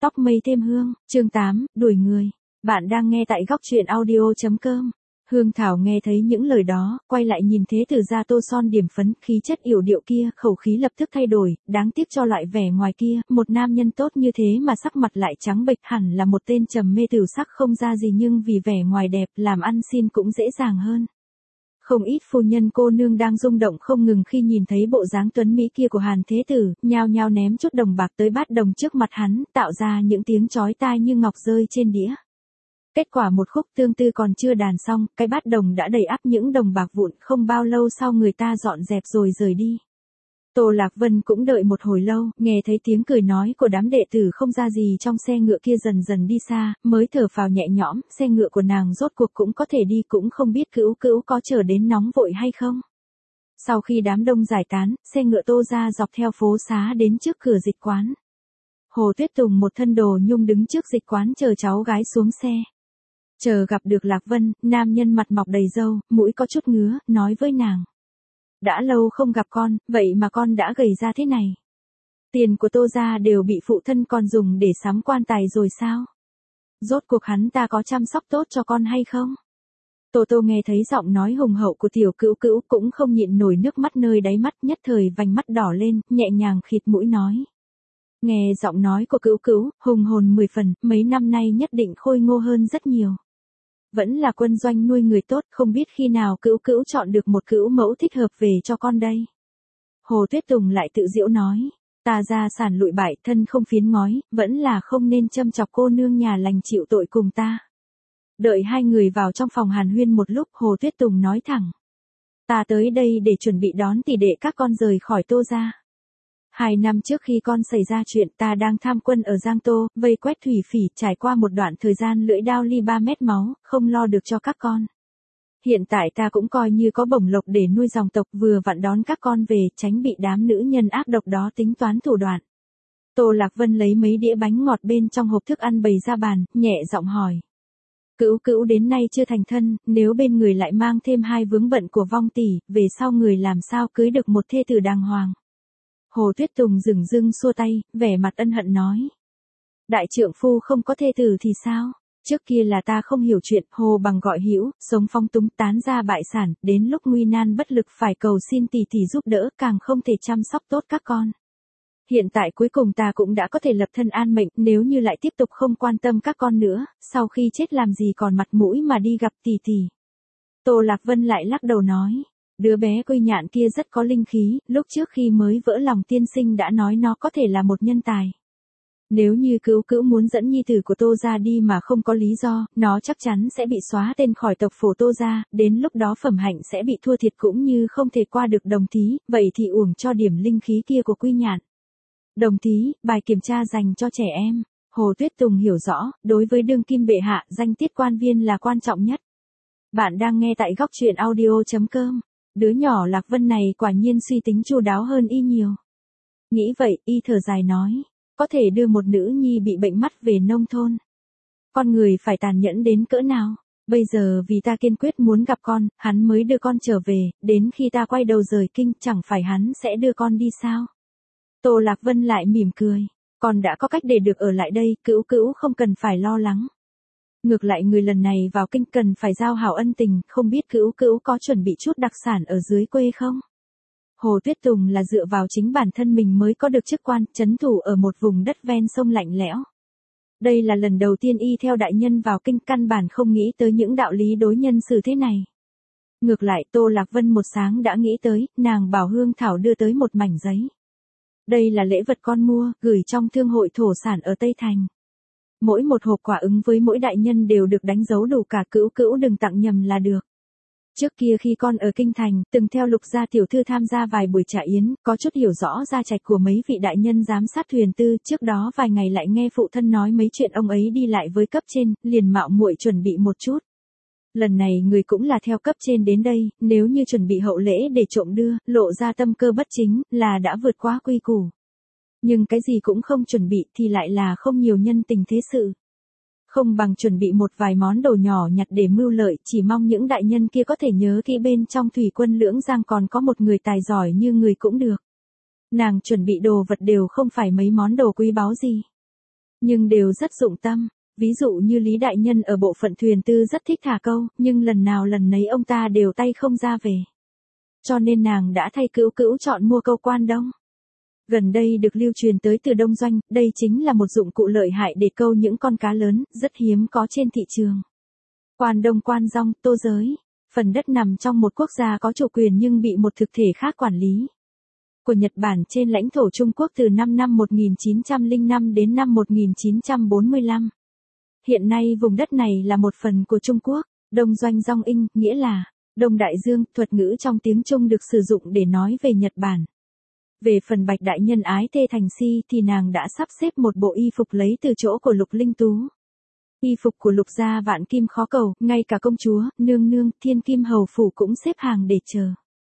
Tóc mây thêm hương, chương 8, đuổi người. Bạn đang nghe tại góc truyện audio.com. Hương Thảo nghe thấy những lời đó, quay lại nhìn Thế Tử gia tô son điểm phấn, khí chất yểu điệu kia, khẩu khí lập tức thay đổi, đáng tiếc cho loại vẻ ngoài kia, một nam nhân tốt như thế mà sắc mặt lại trắng bệch, hẳn là một tên trầm mê tửu sắc không ra gì, nhưng vì vẻ ngoài đẹp, làm ăn xin cũng dễ dàng hơn. Không ít phu nhân cô nương đang rung động không ngừng khi nhìn thấy bộ dáng tuấn mỹ kia của Hàn Thế Tử, nhao nhao ném chút đồng bạc tới bát đồng trước mặt hắn, tạo ra những tiếng chói tai như ngọc rơi trên đĩa. Kết quả một khúc tương tư còn chưa đàn xong, cái bát đồng đã đầy ắp những đồng bạc vụn, không bao lâu sau người ta dọn dẹp rồi rời đi. Tô Lạc Vân cũng đợi một hồi lâu, nghe thấy tiếng cười nói của đám đệ tử không ra gì trong xe ngựa kia dần dần đi xa, mới thở phào nhẹ nhõm, xe ngựa của nàng rốt cuộc cũng có thể đi, cũng không biết Cữu Cữu có chờ đến nóng vội hay không. Sau khi đám đông giải tán, xe ngựa Tô ra dọc theo phố xá đến trước cửa dịch quán. Hồ Tuyết Tùng một thân đồ nhung đứng trước dịch quán chờ cháu gái xuống xe. Chờ gặp được Lạc Vân, nam nhân mặt mọc đầy râu, mũi có chút ngứa, nói với nàng. Đã lâu không gặp con, vậy mà con đã gầy ra thế này. Tiền của Tô gia đều bị phụ thân con dùng để sắm quan tài rồi sao? Rốt cuộc hắn ta có chăm sóc tốt cho con hay không? Tô Tô nghe thấy giọng nói hùng hậu của tiểu Cữu Cữu cũng không nhịn nổi nước mắt nơi đáy mắt, nhất thời vành mắt đỏ lên, nhẹ nhàng khịt mũi nói. Nghe giọng nói của Cữu Cữu, hùng hồn 10 phần, mấy năm nay nhất định khôi ngô hơn rất nhiều. Vẫn là quân doanh nuôi người tốt, không biết khi nào Cữu Cữu chọn được một cữu mẫu thích hợp về cho con đây. Hồ Tuyết Tùng lại tự giễu nói, ta gia sản lụi bại, thân không phiến ngói, vẫn là không nên châm chọc cô nương nhà lành chịu tội cùng ta. Đợi hai người vào trong phòng hàn huyên một lúc, Hồ Tuyết Tùng nói thẳng. Ta tới đây để chuẩn bị đón tỷ đệ các con rời khỏi Tô gia. 2 năm trước khi con xảy ra chuyện, ta đang tham quân ở Giang Tô, vây quét thủy phỉ, trải qua một đoạn thời gian lưỡi đao ly 3 mét máu, không lo được cho các con. Hiện tại ta cũng coi như có bổng lộc để nuôi dòng tộc, vừa vặn đón các con về, tránh bị đám nữ nhân ác độc đó tính toán thủ đoạn. Tô Lạc Vân lấy mấy đĩa bánh ngọt bên trong hộp thức ăn bày ra bàn, nhẹ giọng hỏi. Cữu Cữu đến nay chưa thành thân, nếu bên người lại mang thêm 2 vướng bận của vong tỷ, về sau người làm sao cưới được một thê tử đàng hoàng. Hồ Tuyết Tùng dửng dưng xua tay, vẻ mặt ân hận nói. Đại trượng phu không có thê tử thì sao? Trước kia là ta không hiểu chuyện, Hồ bằng gọi hữu, sống phong túng tán ra bại sản, đến lúc nguy nan bất lực phải cầu xin tỷ tỷ giúp đỡ, càng không thể chăm sóc tốt các con. Hiện tại cuối cùng ta cũng đã có thể lập thân an mệnh, nếu như lại tiếp tục không quan tâm các con nữa, sau khi chết làm gì còn mặt mũi mà đi gặp tỷ tỷ. Tô Lạc Vân lại lắc đầu nói. Đứa bé Quy Nhạn kia rất có linh khí, lúc trước khi mới vỡ lòng tiên sinh đã nói nó có thể là một nhân tài. Nếu như Cữu Cữu muốn dẫn nhi tử của Tô gia đi mà không có lý do, nó chắc chắn sẽ bị xóa tên khỏi tộc phổ Tô gia, đến lúc đó phẩm hạnh sẽ bị thua thiệt cũng như không thể qua được đồng thí, vậy thì uổng cho điểm linh khí kia của Quy Nhạn. Đồng thí, bài kiểm tra dành cho trẻ em. Hồ Tuyết Tùng hiểu rõ, đối với đương kim bệ hạ, danh tiết quan viên là quan trọng nhất. Bạn đang nghe tại góc truyện audio.com. Đứa nhỏ Lạc Vân này quả nhiên suy tính chu đáo hơn y nhiều. Nghĩ vậy, y thở dài nói, có thể đưa một nữ nhi bị bệnh mắt về nông thôn. Con người phải tàn nhẫn đến cỡ nào? Bây giờ vì ta kiên quyết muốn gặp con, hắn mới đưa con trở về, đến khi ta quay đầu rời kinh, chẳng phải hắn sẽ đưa con đi sao? Tô Lạc Vân lại mỉm cười, con đã có cách để được ở lại đây, Cữu Cữu không cần phải lo lắng. Ngược lại người lần này vào kinh cần phải giao hảo ân tình, không biết Cữu Cữu có chuẩn bị chút đặc sản ở dưới quê không? Hồ Tuyết Tùng là dựa vào chính bản thân mình mới có được chức quan, trấn thủ ở một vùng đất ven sông lạnh lẽo. Đây là lần đầu tiên y theo đại nhân vào kinh, căn bản không nghĩ tới những đạo lý đối nhân xử thế này. Ngược lại Tô Lạc Vân một sáng đã nghĩ tới, nàng bảo Hương Thảo đưa tới một mảnh giấy. Đây là lễ vật con mua, gửi trong thương hội thổ sản ở Tây Thành. Mỗi một hộp quà ứng với mỗi đại nhân đều được đánh dấu đủ cả, Cữu Cữu đừng tặng nhầm là được. Trước kia khi con ở kinh thành, từng theo Lục gia tiểu thư tham gia vài buổi trà yến, có chút hiểu rõ gia trạch của mấy vị đại nhân giám sát thuyền tư, trước đó vài ngày lại nghe phụ thân nói mấy chuyện ông ấy đi lại với cấp trên, liền mạo muội chuẩn bị một chút. Lần này người cũng là theo cấp trên đến đây, nếu như chuẩn bị hậu lễ để trộm đưa, lộ ra tâm cơ bất chính, là đã vượt quá quy củ. Nhưng cái gì cũng không chuẩn bị thì lại là không nhiều nhân tình thế sự. Không bằng chuẩn bị một vài món đồ nhỏ nhặt để mưu lợi, chỉ mong những đại nhân kia có thể nhớ kỹ bên trong thủy quân Lưỡng Giang còn có một người tài giỏi như người cũng được. Nàng chuẩn bị đồ vật đều không phải mấy món đồ quý báu gì. nhưng đều rất dụng tâm. Ví dụ như Lý Đại Nhân ở bộ phận thuyền tư rất thích thả câu, nhưng lần nào lần nấy ông ta đều tay không ra về. Cho nên nàng đã thay Cữu Cữu chọn mua câu Quan Đông. Gần đây được lưu truyền tới từ Đông Doanh, đây chính là một dụng cụ lợi hại để câu những con cá lớn, rất hiếm có trên thị trường. Quan Đông, Quan Dong, Tô Giới. Phần đất nằm trong một quốc gia có chủ quyền nhưng bị một thực thể khác quản lý. Của Nhật Bản trên lãnh thổ Trung Quốc từ năm 1905 đến năm 1945. Hiện nay vùng đất này là một phần của Trung Quốc. Đông Doanh Dong Inh, nghĩa là Đông Đại Dương, thuật ngữ trong tiếng Trung được sử dụng để nói về Nhật Bản. Về phần Bạch Đại Nhân ái thê thành si thì nàng đã sắp xếp một bộ y phục lấy từ chỗ của Lục Linh Tú. Y phục của Lục gia vạn kim khó cầu, ngay cả công chúa, nương nương, thiên kim hầu phủ cũng xếp hàng để chờ.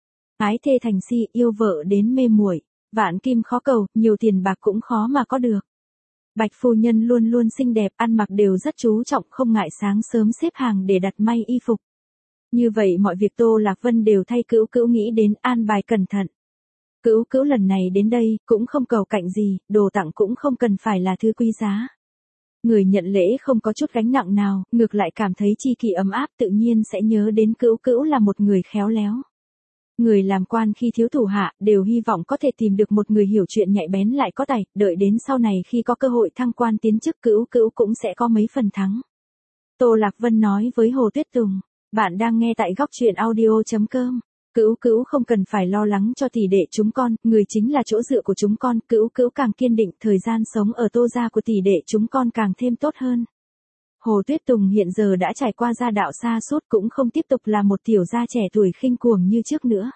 Ái thê thành si, yêu vợ đến mê muội, vạn kim khó cầu, nhiều tiền bạc cũng khó mà có được. Bạch phu nhân luôn luôn xinh đẹp, ăn mặc đều rất chú trọng, không ngại sáng sớm xếp hàng để đặt may y phục. Như vậy mọi việc Tô Lạc Vân đều thay Cữu Cữu nghĩ đến, an bài cẩn thận. Cữu Cữu lần này đến đây, cũng không cầu cạnh gì, đồ tặng cũng không cần phải là thứ quý giá. Người nhận lễ không có chút gánh nặng nào, ngược lại cảm thấy chi kỷ ấm áp, tự nhiên sẽ nhớ đến Cữu Cữu là một người khéo léo. Người làm quan khi thiếu thủ hạ, đều hy vọng có thể tìm được một người hiểu chuyện nhạy bén lại có tài, đợi đến sau này khi có cơ hội thăng quan tiến chức Cữu Cữu cũng sẽ có mấy phần thắng. Tô Lạc Vân nói với Hồ Tuyết Tùng, bạn đang nghe tại góc truyện audio.com. Cữu Cữu không cần phải lo lắng cho tỷ đệ chúng con, người chính là chỗ dựa của chúng con, Cữu Cữu càng kiên định, thời gian sống ở Tô gia của tỷ đệ chúng con càng thêm tốt hơn. Hồ Tuyết Tùng hiện giờ đã trải qua gia đạo xa suốt, cũng không tiếp tục là một tiểu gia trẻ tuổi khinh cuồng như trước nữa.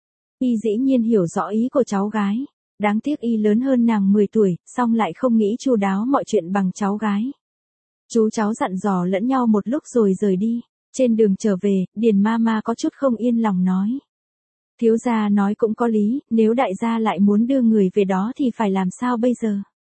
Y dĩ nhiên hiểu rõ ý của cháu gái, đáng tiếc Y lớn hơn nàng 10 tuổi, song lại không nghĩ chu đáo mọi chuyện bằng cháu gái. Chú cháu dặn dò lẫn nhau một lúc rồi rời đi. Trên đường trở về, Điền Mama có chút không yên lòng nói. Thiếu gia nói cũng có lý, nếu đại gia lại muốn đưa người về đó thì phải làm sao bây giờ?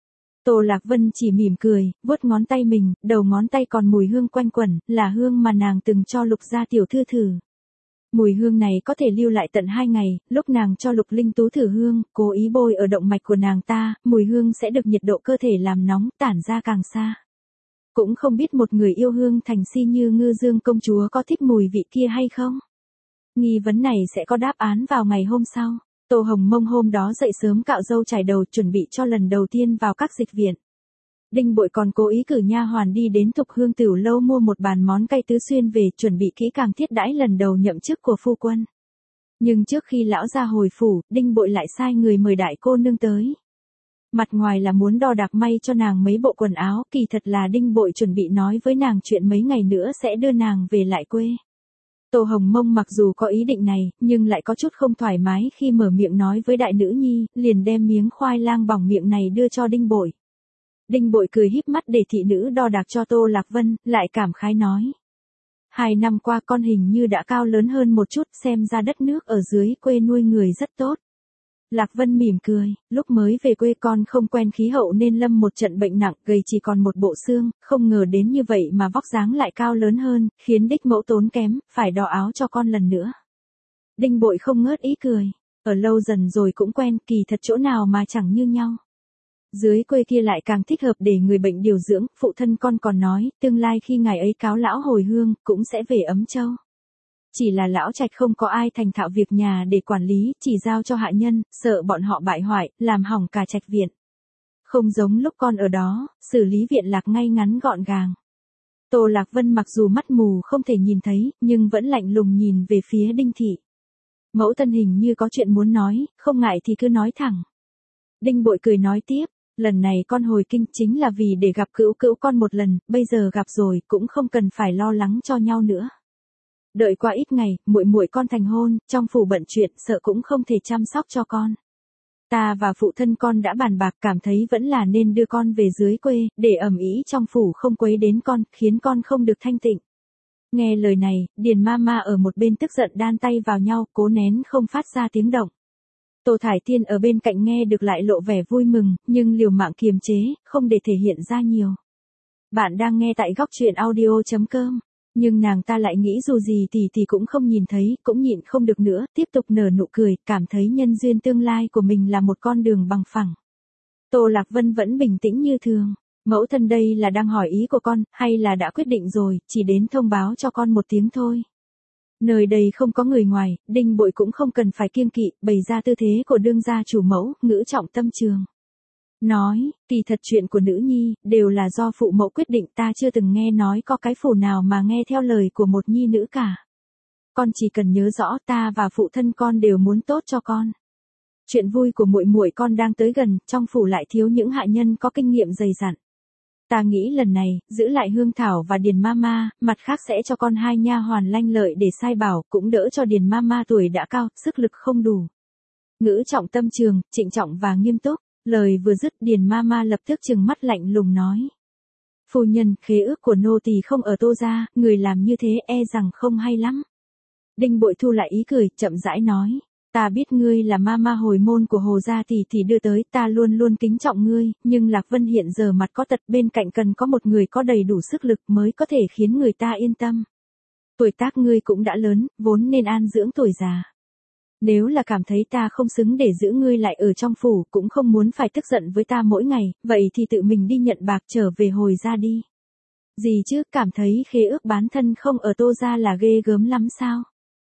Tô Lạc Vân chỉ mỉm cười, vuốt ngón tay mình, đầu ngón tay còn mùi hương quanh quẩn, là hương mà nàng từng cho Lục gia tiểu thư thử. Mùi hương này có thể lưu lại tận 2 ngày, lúc nàng cho Lục Linh Tú thử hương, cố ý bôi ở động mạch của nàng ta, mùi hương sẽ được nhiệt độ cơ thể làm nóng, tản ra càng xa. Cũng không biết một người yêu hương thành si như Ngư Dương công chúa có thích mùi vị kia hay không? Nghi vấn này sẽ có đáp án vào ngày hôm sau. Tô Hồng Mông hôm đó dậy sớm cạo râu chải đầu, chuẩn bị cho lần đầu tiên vào các dịch viện. Đinh Bội còn cố ý cử nha hoàn đi đến Thục Hương Tửu lâu mua một bàn món cay tứ xuyên về, chuẩn bị kỹ càng thiết đãi lần đầu nhậm chức của phu quân. Nhưng trước khi lão ra hồi phủ, Đinh Bội lại sai người mời đại cô nương tới. Mặt ngoài là muốn đo đạc may cho nàng mấy bộ quần áo, kỳ thật là Đinh Bội chuẩn bị nói với nàng chuyện mấy ngày nữa sẽ đưa nàng về lại quê. Tô Hồng Mông mặc dù có ý định này, nhưng lại có chút không thoải mái khi mở miệng nói với đại nữ nhi, liền đem miếng khoai lang bỏng miệng này đưa cho Đinh Bội. Đinh Bội cười híp mắt để thị nữ đo đạc cho Tô Lạc Vân, lại cảm khái nói. 2 năm qua con hình như đã cao lớn hơn một chút, xem ra đất nước ở dưới quê nuôi người rất tốt. Lạc Vân mỉm cười, lúc mới về quê con không quen khí hậu nên lâm một trận bệnh nặng, gầy chỉ còn một bộ xương, không ngờ đến như vậy mà vóc dáng lại cao lớn hơn, khiến đích mẫu tốn kém, phải đo áo cho con lần nữa. Đinh Bội không ngớt ý cười, ở lâu dần rồi cũng quen, kỳ thật chỗ nào mà chẳng như nhau. Dưới quê kia lại càng thích hợp để người bệnh điều dưỡng, phụ thân con còn nói, tương lai khi ngài ấy cáo lão hồi hương, cũng sẽ về Ấm Châu. Chỉ là lão trạch không có ai thành thạo việc nhà để quản lý, chỉ giao cho hạ nhân, sợ bọn họ bại hoại, làm hỏng cả trạch viện. Không giống lúc con ở đó, xử lý viện lạc ngay ngắn gọn gàng. Tô Lạc Vân mặc dù mắt mù không thể nhìn thấy, nhưng vẫn lạnh lùng nhìn về phía Đinh Thị. Mẫu thân hình như có chuyện muốn nói, không ngại thì cứ nói thẳng. Đinh Bội cười nói tiếp, lần này con hồi kinh chính là vì để gặp Cữu Cữu con một lần, bây giờ gặp rồi, cũng không cần phải lo lắng cho nhau nữa. Đợi qua ít ngày, muội muội con thành hôn, trong phủ bận chuyện, sợ cũng không thể chăm sóc cho con. Ta và phụ thân con đã bàn bạc, cảm thấy vẫn là nên đưa con về dưới quê, để ầm ĩ trong phủ không quấy đến con, khiến con không được thanh tịnh. Nghe lời này, Điền Mama ở một bên tức giận đan tay vào nhau, cố nén không phát ra tiếng động. Tô Thải Thiên ở bên cạnh nghe được lại lộ vẻ vui mừng, nhưng liều mạng kiềm chế, không để thể hiện ra nhiều. Bạn đang nghe tại góc truyện audio.com. Nhưng nàng ta lại nghĩ dù gì thì cũng không nhìn thấy, cũng nhịn không được nữa, tiếp tục nở nụ cười, cảm thấy nhân duyên tương lai của mình là một con đường bằng phẳng. Tô Lạc Vân vẫn bình tĩnh như thường. Mẫu thân đây là đang hỏi ý của con, hay là đã quyết định rồi, chỉ đến thông báo cho con một tiếng thôi. Nơi đây không có người ngoài, Đinh Bội cũng không cần phải kiêng kỵ, bày ra tư thế của đương gia chủ mẫu, ngữ trọng tâm trường. Nói, kỳ thật chuyện của nữ nhi, đều là do phụ mẫu quyết định, ta chưa từng nghe nói có cái phủ nào mà nghe theo lời của một nhi nữ cả. Con chỉ cần nhớ rõ ta và phụ thân con đều muốn tốt cho con. Chuyện vui của muội muội con đang tới gần, trong phủ lại thiếu những hạ nhân có kinh nghiệm dày dặn. Ta nghĩ lần này, giữ lại Hương Thảo và Điền Mama, mặt khác sẽ cho con 2 nha hoàn lanh lợi để sai bảo, cũng đỡ cho Điền Mama tuổi đã cao, sức lực không đủ. Ngữ trọng tâm trường, trịnh trọng và nghiêm túc, lời vừa dứt Điền Mama lập tức trừng mắt lạnh lùng nói. Phu nhân, khế ước của nô tỳ không ở Tô gia, người làm như thế e rằng không hay lắm. Đinh Bội thu lại ý cười, chậm rãi nói. Ta biết ngươi là mama hồi môn của Hồ gia tỷ đưa tới, ta luôn luôn kính trọng ngươi, nhưng Lạc Vân hiện giờ mặt có tật, bên cạnh cần có một người có đầy đủ sức lực mới có thể khiến người ta yên tâm. Tuổi tác ngươi cũng đã lớn, vốn nên an dưỡng tuổi già. Nếu là cảm thấy ta không xứng để giữ ngươi lại ở trong phủ, cũng không muốn phải tức giận với ta mỗi ngày, vậy thì tự mình đi nhận bạc trở về Hồi gia đi. Gì chứ, cảm thấy khế ước bán thân không ở Tô gia là ghê gớm lắm sao?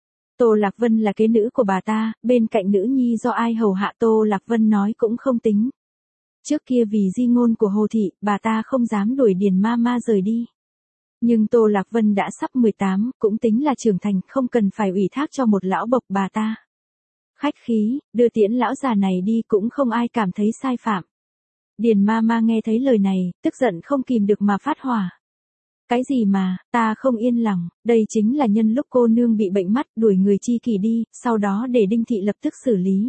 Tô Lạc Vân là kế nữ của bà ta, bên cạnh nữ nhi do ai hầu hạ Tô Lạc Vân nói cũng không tính. Trước kia vì di ngôn của Hồ thị, bà ta không dám đuổi Điền Mama rời đi. Nhưng Tô Lạc Vân đã sắp 18, cũng tính là trưởng thành, không cần phải ủy thác cho một lão bộc bà ta. Khách khí, đưa tiễn lão già này đi cũng không ai cảm thấy sai phạm. Điền Mama nghe thấy lời này, tức giận không kìm được mà phát hỏa. Cái gì mà, ta không yên lòng, đây chính là nhân lúc cô nương bị bệnh mắt, đuổi người chi kỷ đi, sau đó để Đinh thị lập tức xử lý.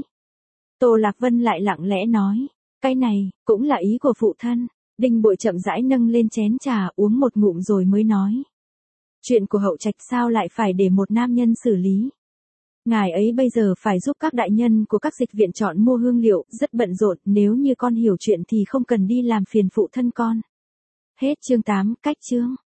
Tô Lạc Vân lại lặng lẽ nói, cái này, cũng là ý của phụ thân. Đinh Bội chậm rãi nâng lên chén trà, uống một ngụm rồi mới nói. Chuyện của hậu trạch sao lại phải để một nam nhân xử lý. Ngài ấy bây giờ phải giúp các đại nhân của các dịch viện chọn mua hương liệu, rất bận rộn, nếu như con hiểu chuyện thì không cần đi làm phiền phụ thân con. Hết chương 8, cách chương.